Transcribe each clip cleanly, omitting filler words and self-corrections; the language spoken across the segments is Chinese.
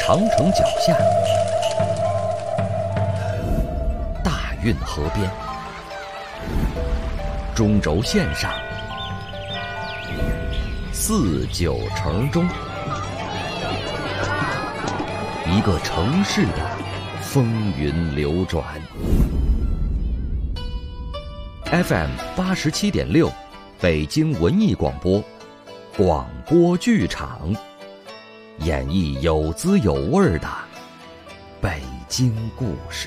长城脚下，大运河边，中轴线上，4、9城中，一个城市的风云流转。FM 87.6，北京文艺广播，广播剧场，演绎有滋有味的北京故事。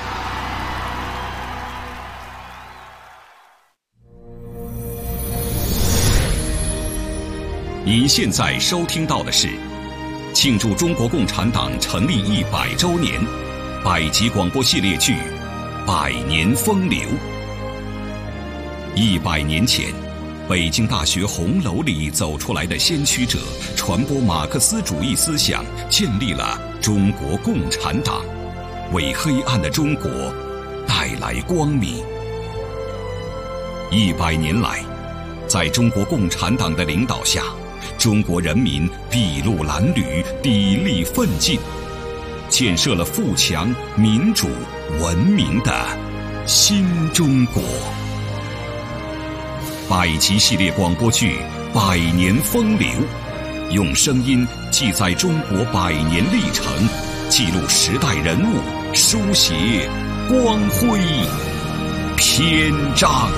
您现在收听到的是庆祝中国共产党成立100周年百集广播系列剧《百年风流》。100年前，北京大学红楼里走出来的先驱者，传播马克思主义思想，建立了中国共产党，为黑暗的中国带来光明。100年来，在中国共产党的领导下，中国人民筚路蓝缕，砥砺奋进，建设了富强、民主、文明的新中国。百集系列广播剧《百年风流》，用声音记载中国100年历程，记录时代人物，书写光辉篇章。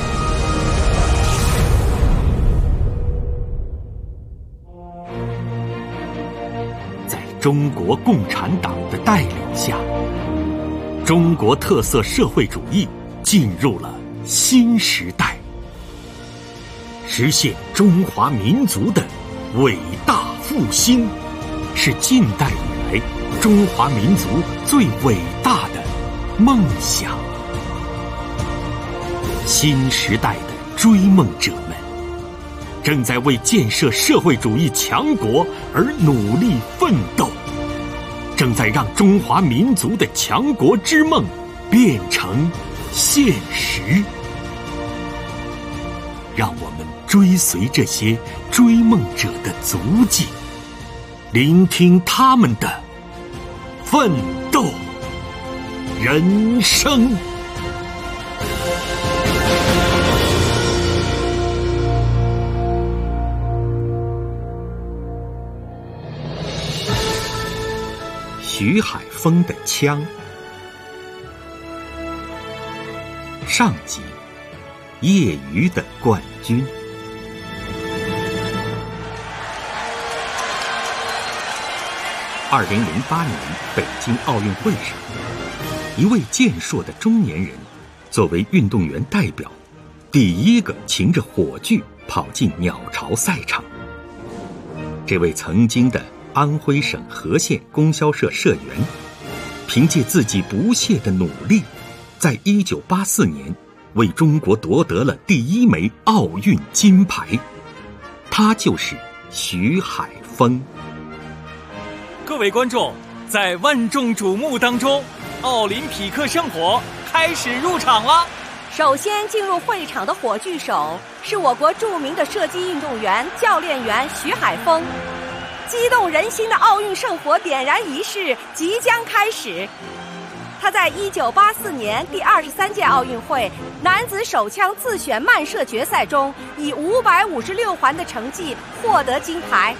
在中国共产党的带领下，中国特色社会主义进入了新时代，实现中华民族的伟大复兴，是近代以来中华民族最伟大的梦想。新时代的追梦者们正在为建设社会主义强国而努力奋斗，正在让中华民族的强国之梦变成现实。让我们追随这些追梦者的足迹，聆听他们的奋斗人生。徐海峰的枪，上集，业余的冠军。2008年北京奥运会上，一位健硕的中年人作为运动员代表，第一个擎着火炬跑进鸟巢赛场。这位曾经的安徽省和县供销社社员，凭借自己不懈的努力，在1984年为中国夺得了第1枚奥运金牌。他就是徐海峰。 各位观众，在万众瞩目当中，奥林匹克圣火开始入场了。 首先进入会场的火炬手是我国著名的射击运动员、教练员徐海峰。激动人心的奥运圣火点燃仪式即将开始。他在1984年第23届奥运会男子手枪自选慢射决赛中，以556环的成绩获得金牌。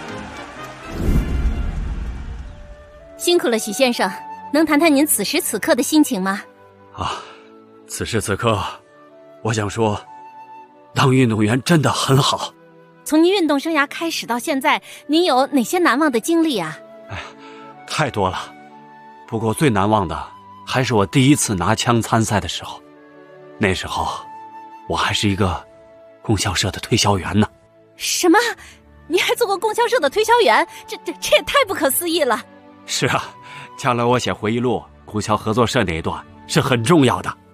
辛苦了，许先生，能谈谈您此时此刻的心情吗？ 此时此刻，我想说，当运动员真的很好。 从您运动生涯开始到现在，您有哪些难忘的经历啊？ 太多了。不过最难忘的还是我第一次拿枪参赛的时候。那时候我还是一个供销社的推销员呢。 什么？你还做过供销社的推销员？这也太不可思议了。 是啊，将来我写回忆录，供销合作社那一段是很重要的。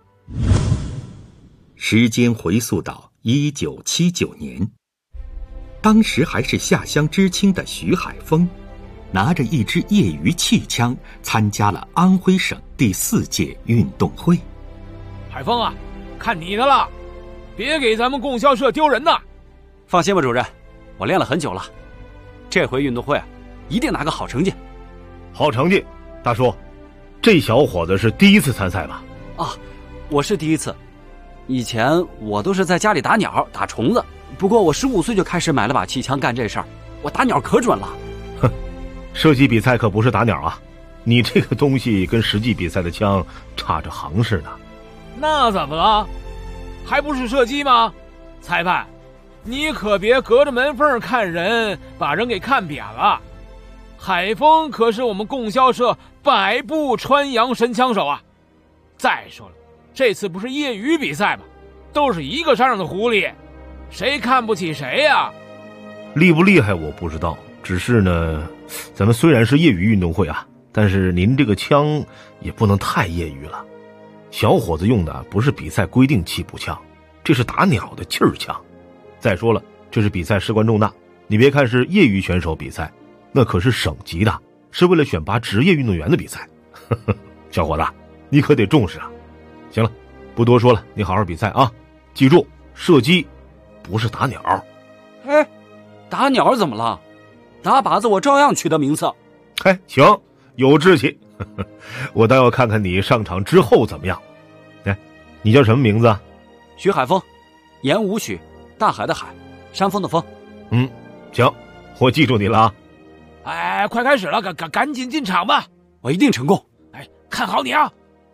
时间回溯到1979年，当时还是下乡知青的徐海峰，拿着一支业余气枪参加了安徽省第4届运动会。 海峰啊，看你的了，别给咱们供销社丢人呐！ 放心吧，主任，我练了很久了，这回运动会一定拿个好成绩。 好成绩。大叔，这小伙子是第一次参赛吧？ 啊，我是第一次。以前我都是在家里打鸟、打虫子。不过我15岁就开始买了把气枪干这事儿，我打鸟可准了。 哼，射击比赛可不是打鸟啊！你这个东西跟实际比赛的枪差着行市呢。 那怎么了？还不是射击吗？裁判，你可别隔着门缝看人，把人给看扁了。海峰可是我们供销社百步穿杨神枪手啊！再说了，这次不是业余比赛吗？都是一个山上的狐狸，谁看不起谁呀？ 厉不厉害我不知道，只是呢，咱们虽然是业余运动会啊，但是您这个枪也不能太业余了。小伙子用的不是比赛规定气步枪，这是打鸟的气儿枪。再说了，这是比赛事关重大，你别看是业余选手比赛，那可是省级的，是为了选拔职业运动员的比赛。小伙子，你可得重视啊！行了，不多说了，你好好比赛啊！记住，射击不是打鸟。 哎，打鸟怎么了？打靶子我照样取得名次。 哎，行，有志气。我倒要看看你上场之后怎么样。哎，你叫什么名字啊？ 徐海峰，言无许，大海的海，山峰的峰。 行，我记住你了啊。 哎，快开始了，赶紧进场吧！ 我一定成功。 哎，看好你啊！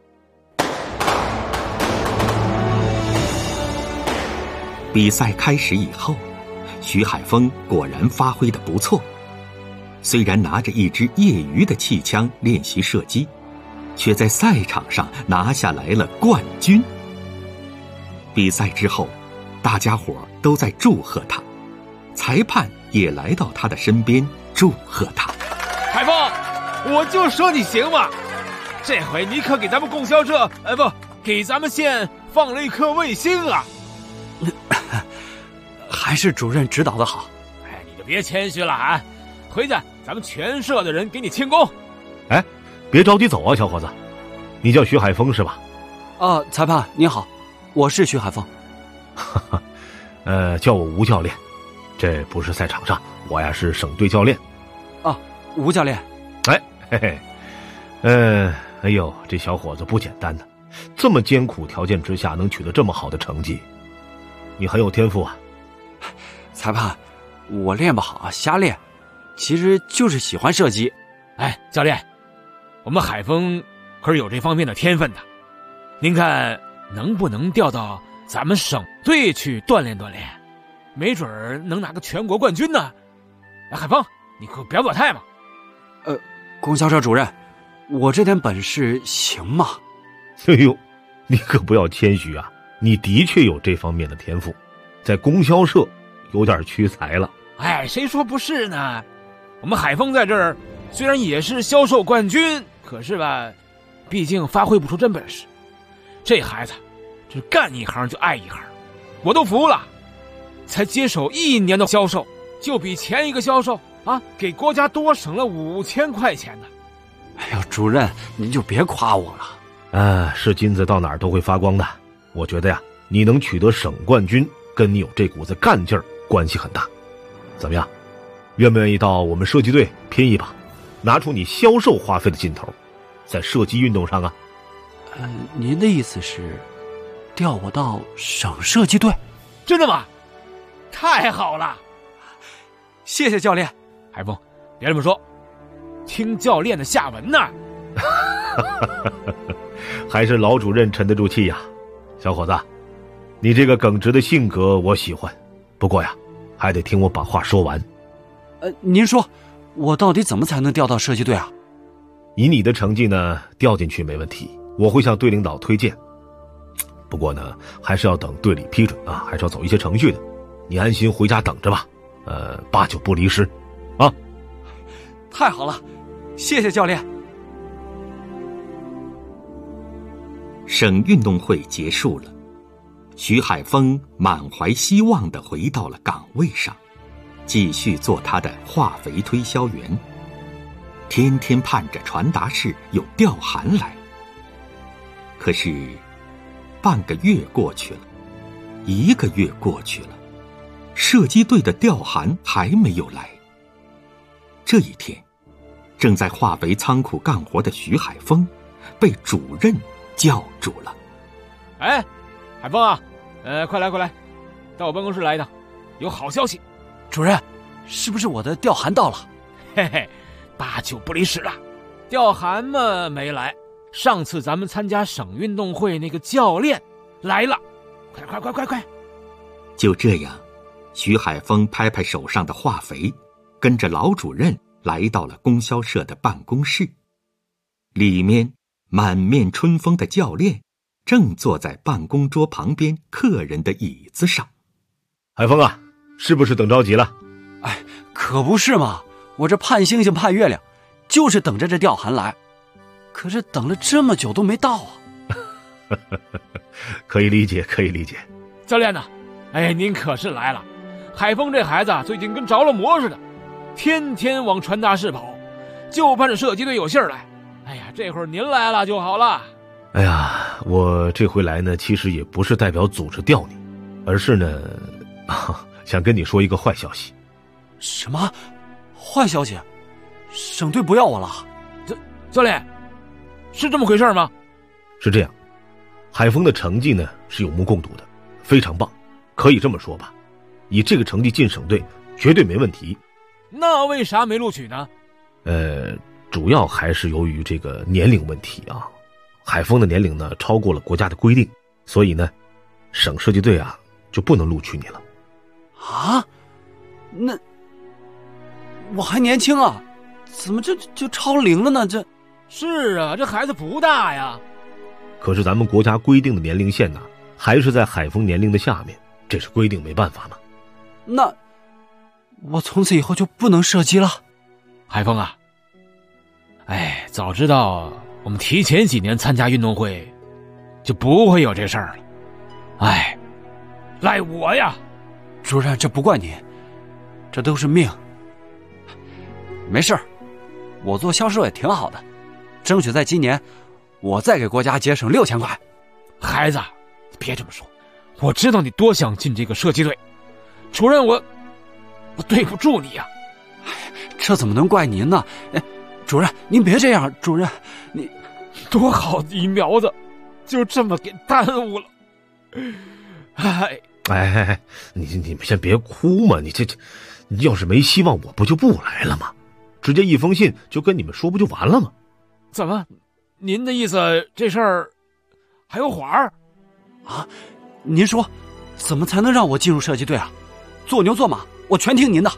比赛开始以后，徐海峰果然发挥得不错。虽然拿着一支业余的气枪练习射击，却在赛场上拿下来了冠军。比赛之后，大家伙都在祝贺他，裁判也来到他的身边祝贺他。 海峰，我就说你行嘛！这回你可给咱们供销社，给咱们县放了一颗卫星啊！ 还是主任指导的好。 哎，你就别谦虚了啊！回去咱们全社的人给你庆功。 哎，别着急走啊，小伙子，你叫徐海峰是吧？ 裁判您好，我是徐海峰。 叫我吴教练，这不是赛场上，我呀是省队教练。 吴教练。 哎，嘿嘿，哎呦，这小伙子不简单呢，这么艰苦条件之下能取得这么好的成绩，你很有天赋啊。 裁判，我练不好啊，瞎练，其实就是喜欢射击。 哎，教练，我们海峰可是有这方面的天分的，您看能不能调到咱们省队去锻炼锻炼，没准能拿个全国冠军呢。哎，海峰，你可表表态嘛。 供销社主任，我这点本事行吗？ 哎呦，你可不要谦虚啊，你的确有这方面的天赋，在供销社有点屈才了。 哎，谁说不是呢？我们海峰在这儿虽然也是销售冠军，可是吧，毕竟发挥不出真本事。这孩子这干一行就爱一行，我都服了。才接手1年的销售，就比前一个销售给国家多省了5000块钱呢。 哎呦，主任您就别夸我了。 是金子到哪儿都会发光的。我觉得呀，你能取得省冠军，跟你有这股子干劲儿关系很大。怎么样，愿不愿意到我们射击队拼一把，拿出你销售花费的劲头，在射击运动上啊？ 您的意思是调我到省射击队？ 真的吗？太好了， 谢谢教练。 海峰，别这么说，听教练的下文呢。 还是老主任沉得住气呀。小伙子，你这个耿直的性格我喜欢，不过呀，还得听我把话说完。 您说我到底怎么才能调到射击队啊？ 以你的成绩呢，调进去没问题，我会向队领导推荐。不过呢，还是要等队里批准啊，还是要走一些程序的。你安心回家等着吧，8九不离十啊。 太好了，谢谢教练。 省运动会结束了，徐海峰满怀希望地回到了岗位上，继续做他的化肥推销员，天天盼着传达室有调函来。可是半个月过去了，1个月过去了，射击队的调函还没有来。这一天， 正在化肥仓库干活的徐海峰被主任叫住了。 哎，海峰啊，快来，到我办公室来一趟，有好消息。 主任，是不是我的调函到了？ 嘿嘿，8九不离10了。调函嘛没来，上次咱们参加省运动会那个教练来了，快！ 就这样，徐海峰拍拍手上的化肥，跟着老主任来到了供销社的办公室。里面满面春风的教练正坐在办公桌旁边客人的椅子上。 海峰啊，是不是等着急了？ 哎，可不是嘛，我这盼星星盼月亮，就是等着这调函来，可是等了这么久都没到啊。 可以理解。 教练呢？哎，您可是来了。海峰这孩子最近跟着了魔似的，天天往传达室跑，就盼着射击队有信儿来。哎呀，这会儿您来了就好了。 哎呀，我这回来呢，其实也不是代表组织调你，而是呢，想跟你说一个坏消息。 什么坏消息？省队不要我了？ 教练，是这么回事吗？ 是这样，海峰的成绩呢是有目共睹的，非常棒，可以这么说吧，以这个成绩进省队绝对没问题。 那为啥没录取呢？ 主要还是由于这个年龄问题啊。海峰的年龄呢超过了国家的规定，所以呢，省射击队啊就不能录取你了。 啊？那我还年轻啊，怎么就超龄了呢？这是啊，这孩子不大呀。 可是咱们国家规定的年龄线呢，还是在海峰年龄的下面，这是规定，没办法嘛。 那我从此以后就不能射击了？ 海峰啊，哎，早知道我们提前几年参加运动会，就不会有这事儿了。哎，赖我呀！ 主任，这不怪你，这都是命。没事，我做销售也挺好的，争取在今年我再给国家节省6000块。 孩子，别这么说，我知道你多想进这个射击队，主任我对不住你呀。 这怎么能怪您呢？哎，主任您别这样，主任你多好的一苗子，就这么给耽误了。 哎，你们先别哭嘛，你要是没希望，我不就不来了吗？直接一封信就跟你们说，不就完了吗？ 怎么？您的意思这事儿还有缓儿？ 啊？您说怎么才能让我进入射击队啊？做牛做马，我全听您的。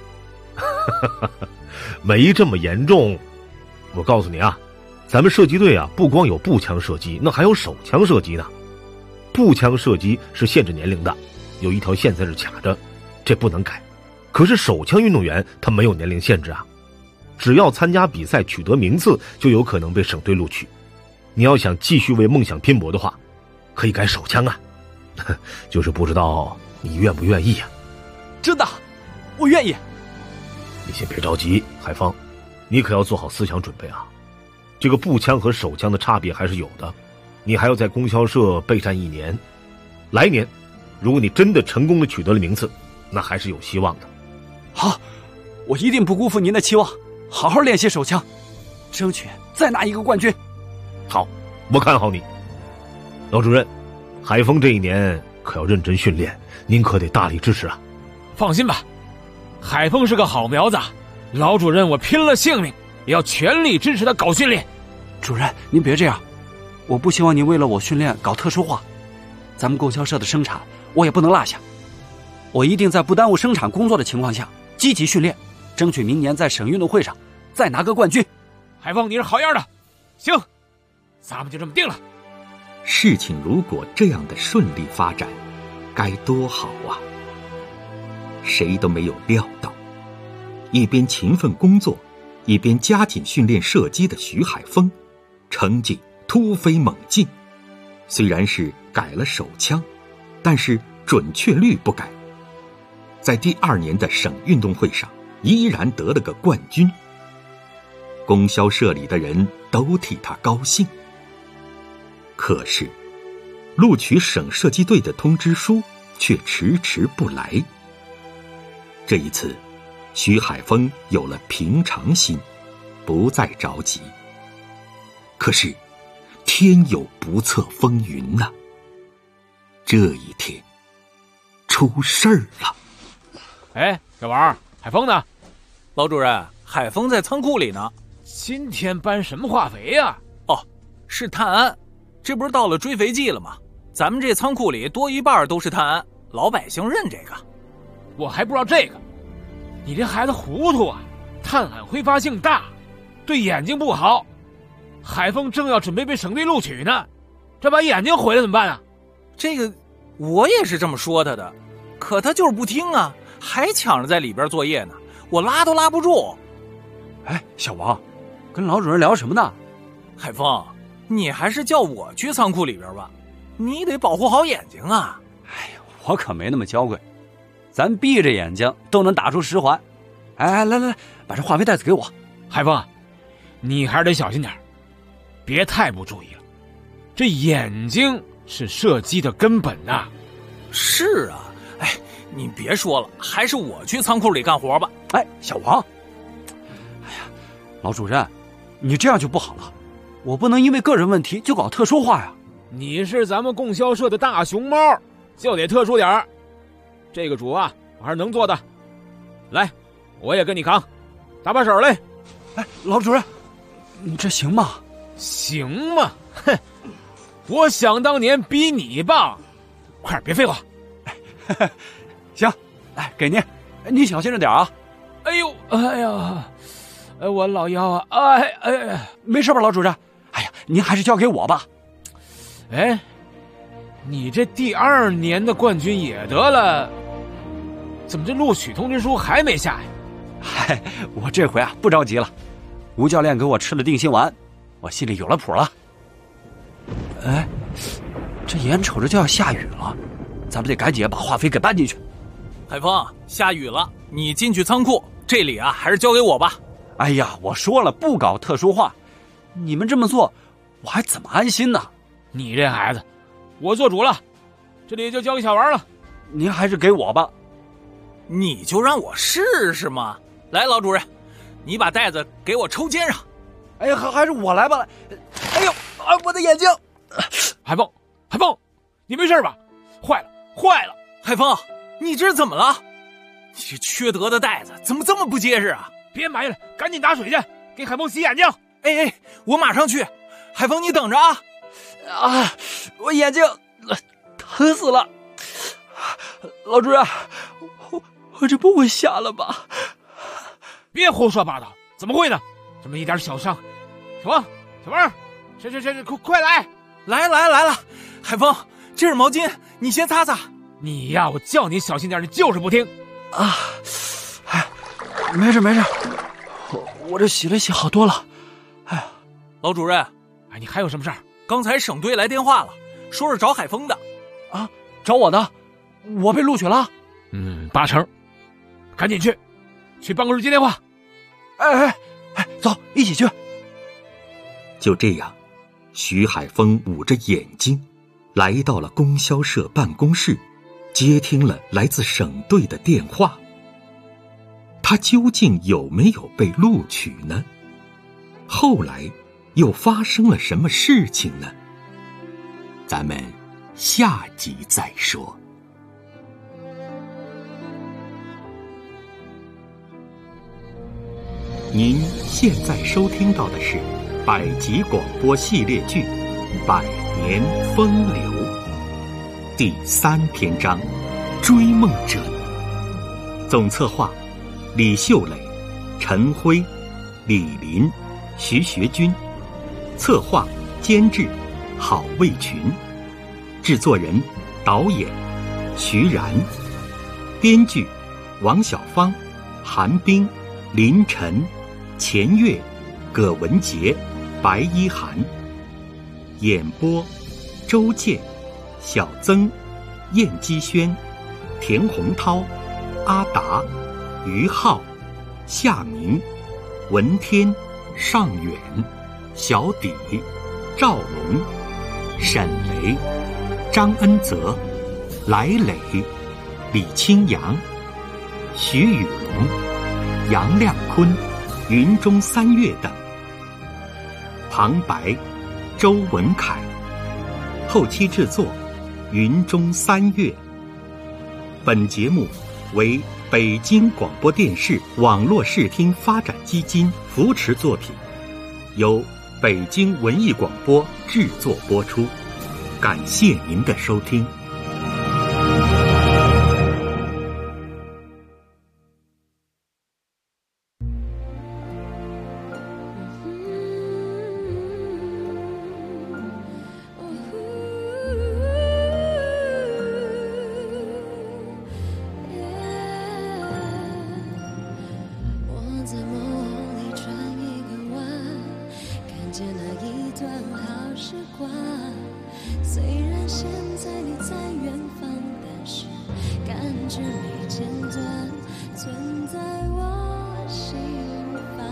没这么严重，我告诉你啊，咱们射击队啊，不光有步枪射击，那还有手枪射击呢。步枪射击是限制年龄的，有一条线在这卡着，这不能改。可是手枪运动员他没有年龄限制啊，只要参加比赛取得名次，就有可能被省队录取。你要想继续为梦想拼搏的话，可以改手枪啊。就是不知道你愿不愿意啊？ 真的，我愿意。 你先别着急，海峰，你可要做好思想准备啊。这个步枪和手枪的差别还是有的，你还要在供销社备战1年。来年，如果你真的成功的取得了名次，那还是有希望的。 好，我一定不辜负您的期望，好好练习手枪，争取再拿一个冠军。 好，我看好你。老主任，海峰这1年可要认真训练，您可得大力支持啊。 放心吧，海峰是个好苗子，老主任我拼了性命也要全力支持他搞训练。 主任您别这样，我不希望您为了我训练搞特殊化，咱们供销社的生产我也不能落下，我一定在不耽误生产工作的情况下积极训练，争取明年在省运动会上再拿个冠军。 海峰你是好样的，行，咱们就这么定了。 事情如果这样的顺利发展，该多好啊！谁都没有料到，一边勤奋工作，一边加紧训练射击的徐海峰，成绩突飞猛进。虽然是改了手枪，但是准确率不改。在第2年的省运动会上，依然得了个冠军。供销社里的人都替他高兴。可是，录取省射击队的通知书却迟迟不来。这一次，徐海峰有了平常心， 不再着急。可是天有不测风云呐，这一天出事儿了。 哎，小王，海峰呢？ 老主任，海峰在仓库里呢。 今天搬什么化肥呀？ 哦，是碳胺，这不是到了追肥季了吗？咱们这仓库里多一半都是碳胺，老百姓认这个。 我还不知道这个，你这孩子糊涂啊！碳胺挥发性大，对眼睛不好。海峰正要准备被省队录取呢，这把眼睛毁了怎么办啊？ 这个我也是这么说他的，可他就是不听啊，还抢着在里边作业呢，我拉都拉不住。 哎，小王，跟老主任聊什么呢？ 海峰，你还是叫我去仓库里边吧，你得保护好眼睛啊。 哎呀，我可没那么娇贵，咱闭着眼睛都能打出10环。哎，来，把这化肥袋子给我。 海峰，你还是得小心点，别太不注意了。这眼睛是射击的根本呐。 是啊，哎，你别说了，还是我去仓库里干活吧。 哎，小王，哎呀，老主任，你这样就不好了，我不能因为个人问题就搞特殊化呀。 你是咱们供销社的大熊猫，就得特殊点儿。这个主啊，我还是能做的。来，我也跟你扛，搭把手来。 哎，老主任，你这行吗？ 行吗？哼，我想当年比你棒。快点，别废话。 行，来给您，你小心着点啊。 哎呦，哎呀，我老腰啊，哎， 没事吧，老主任？哎呀，您还是交给我吧。 哎，你这第2年的冠军也得了，怎么这录取通知书还没下呀？ 嗨，我这回啊不着急了，吴教练给我吃了定心丸，我心里有了谱了。哎，这眼瞅着就要下雨了，咱们得赶紧把化肥给搬进去。 海峰，下雨了，你进去仓库，这里啊还是交给我吧。 哎呀，我说了不搞特殊化，你们这么做，我还怎么安心呢？ 你这孩子，我做主了，这里就交给小王了。 您还是给我吧。 你就让我试试嘛。来，老主任，你把袋子给我抽肩上。 哎呀，还是我来吧。哎呦，啊，我的眼睛！ 海峰，你没事吧？坏了！ 海峰，你这是怎么了？你这缺德的袋子怎么这么不结实啊？ 别埋汰了，赶紧打水去，给海峰洗眼睛。 哎，我马上去。海峰，你等着啊！ 啊，我眼睛疼死了。老主任，我这不会瞎了吧？ 别胡说八道，怎么会呢？这么一点小伤。小王，谁，快来！ 来了。海峰，这是毛巾，你先擦擦。 你呀，我叫你小心点，你就是不听。 啊，哎，没事，我这洗了洗好多了。哎呀， 老主任， 哎，你还有什么事儿？ 刚才省队来电话了，说是找海峰的。 啊，找我的？我被录取了 ？8成。赶紧去办公室接电话。 哎，走，一起去。 就这样，徐海峰捂着眼睛来到了供销社办公室，接听了来自省队的电话。他究竟有没有被录取呢？后来又发生了什么事情呢？咱们下集再说。您现在收听到的是百集广播系列剧《百年风流》第3篇章《追梦者》，总策划李秀磊、陈辉、李林、徐学军，策划监制郝卫群，制作人导演徐然，编剧王小芳、韩冰、林晨、钱月、葛文杰、白一涵，演播周健、小曾、燕姬轩、田洪涛、阿达、于浩、夏明、文天、尚远、小底、赵龙、沈雷、张恩泽、来磊、李清扬、徐雨龙、杨亮坤、云中三月等。 旁白周文凯，后期制作云中三月。本节目为北京广播电视网络视听发展基金扶持作品，由北京文艺广播制作播出。感谢您的收听。 虽然现在你在远方，但是感觉没间断，存在我心房。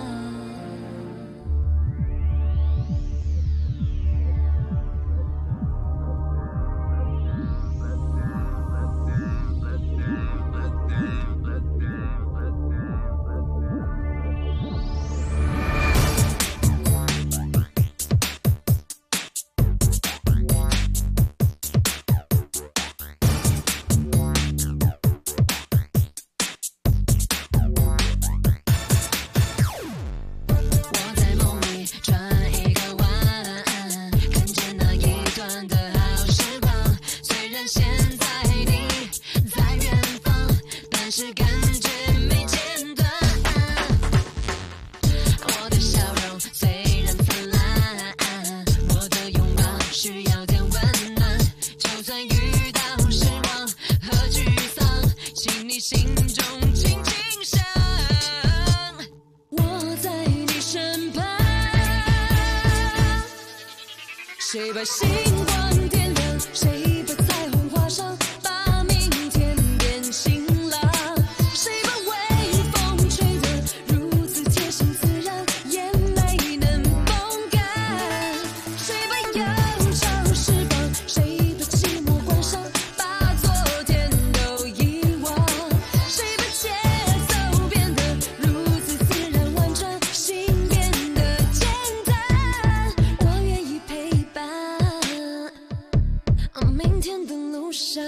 谁把星光点亮？谁把彩虹画上？把明天变晴朗。谁把微风吹得如此贴心自然，眼泪能风干？谁把忧愁释放？谁把寂寞关上？把昨天都遗忘。谁把节奏变得如此自然婉转，心变得简单？我愿意陪伴。明天的路上，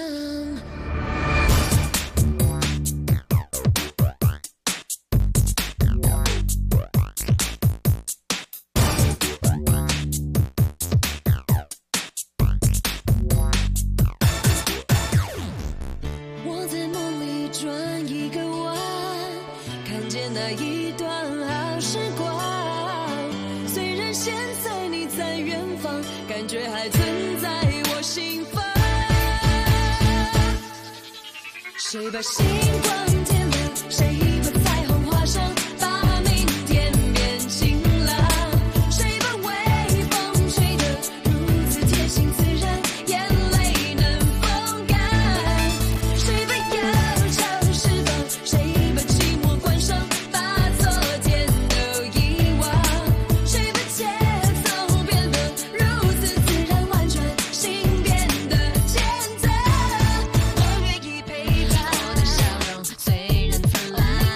我在梦里转一个弯，看见那一段好时光。虽然现在你在远方，感觉还存在我心房。谁把星光点亮？谁把彩虹画上？把明天变晴朗。谁把微风吹得如此贴心自然，眼泪能风干？谁把忧愁释放？谁把寂寞关上？把昨天都遗忘。谁把节奏变得如此自然婉转，心变得简单？我愿意陪伴。我的笑容虽然灿烂，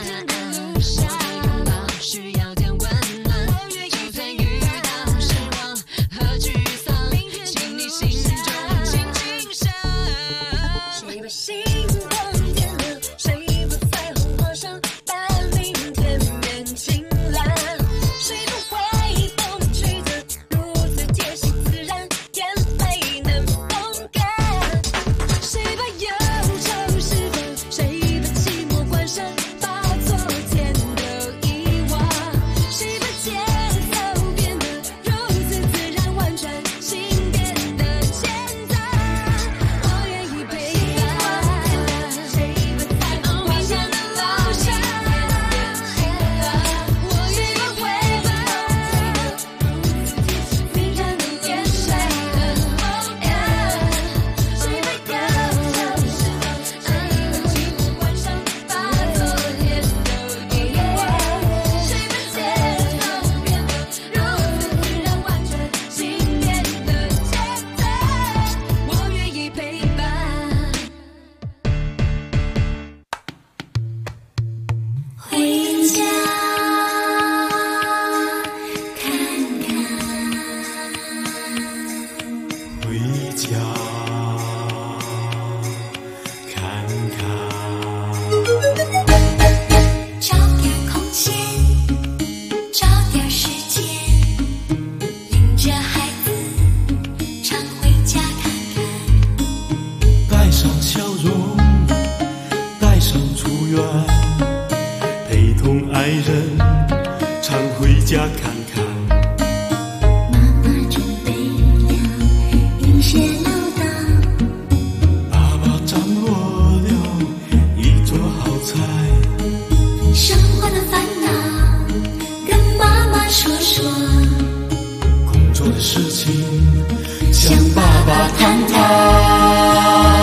家看看。 找点空闲，找点时间，领着孩子常回家看看。 带上笑容，带上祝愿，陪同爱人常回家看看。 妈妈准备了一些唠叨， 爸爸张罗了一桌好菜。 生活的烦恼跟妈妈说说， 工作的事情向爸爸谈谈。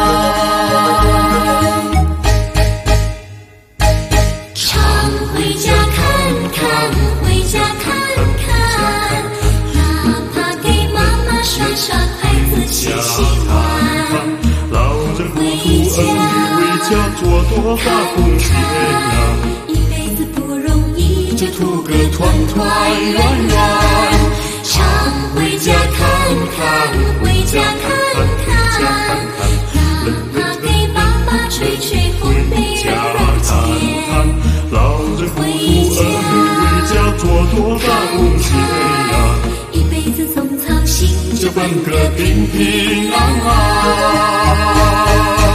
常回家看看，回家看看，哪怕给妈妈刷刷，孩子喜喜欢。 老人糊涂，儿女为家做多大贡献呀！ 一辈子不容易， 就图个团团圆圆。 常回家看看，回家看看，哪怕给爸爸吹吹烘焙热热钱。 老人糊涂，儿女为家做多大贡献呀！ 一辈子总操心， 就奔个平平安安。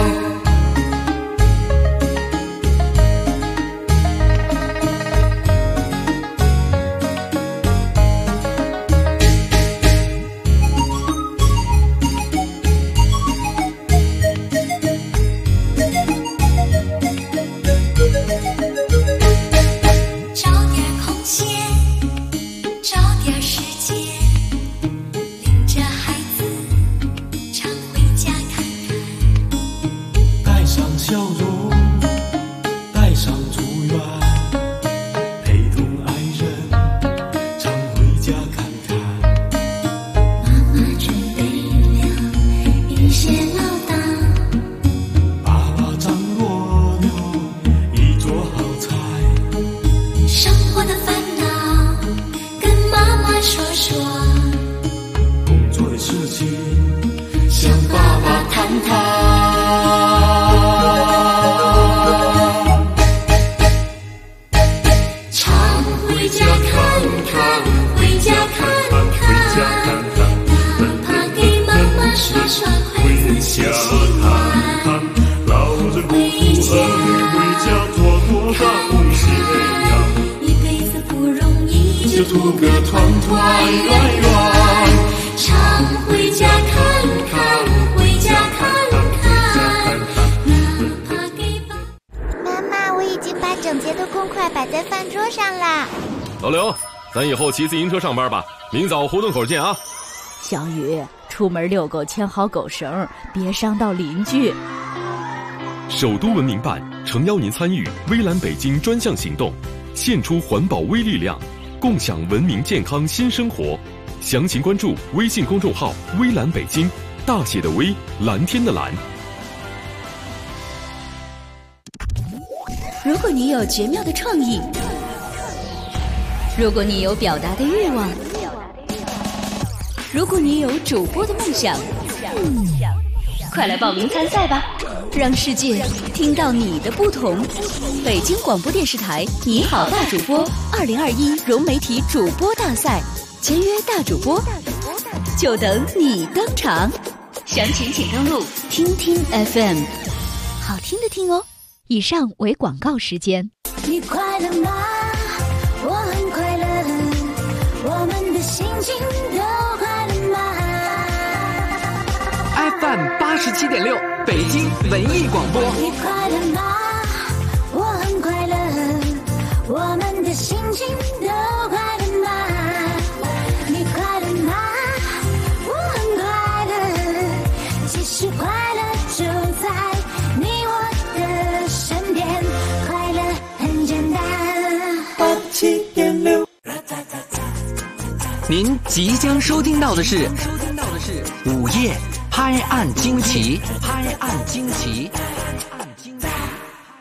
找点空闲，找点时间，领着孩子常回家看看。 带上笑容，带上祝愿，陪同爱人常回家看看。 妈妈准备了一些唠叨， 爸爸张罗了一桌好菜。 生活的烦恼跟妈妈说说， 工作的事情向爸爸谈谈。 常回家看看，回家看看，哪怕给妈妈刷刷，孩子喜喜欢。 老人糊涂，儿女为家做多大贡献呀！ 一辈子不容易， 就图个团团圆圆。 常回家看看，回家看看，哪怕给爸。 妈妈，我已经把整洁的公筷摆在饭桌上啦。 老刘，咱以后骑自行车上班吧，明早胡同口见啊！ 小雨，出门遛狗牵好狗绳，别伤到邻居。 首都文明办诚邀您参与微蓝北京专项行动，献出环保微力量，共享文明健康新生活。详情关注微信公众号“微蓝北京”，大写的微，蓝天的蓝。 如果你有绝妙的创意，如果你有表达的欲望，如果你有主播的梦想，快来报名参赛吧，让世界听到你的不同。北京广播电视台你好大主播2021融媒体主播大赛，签约大主播，就等你登场。详情请登录听听 FM， 好听的听哦。 以上为广告时间。 你快乐吗？我很快乐，我们的心情都快乐吗？ FM 87.6北京文艺广播。 你快乐吗？我很快乐，我们的心情都快乐吗？你快乐吗？我很快乐，其实快乐就在你我的身边，快乐很简单。 87.6。 您即将收听到的是午夜拍案惊奇，拍案惊奇。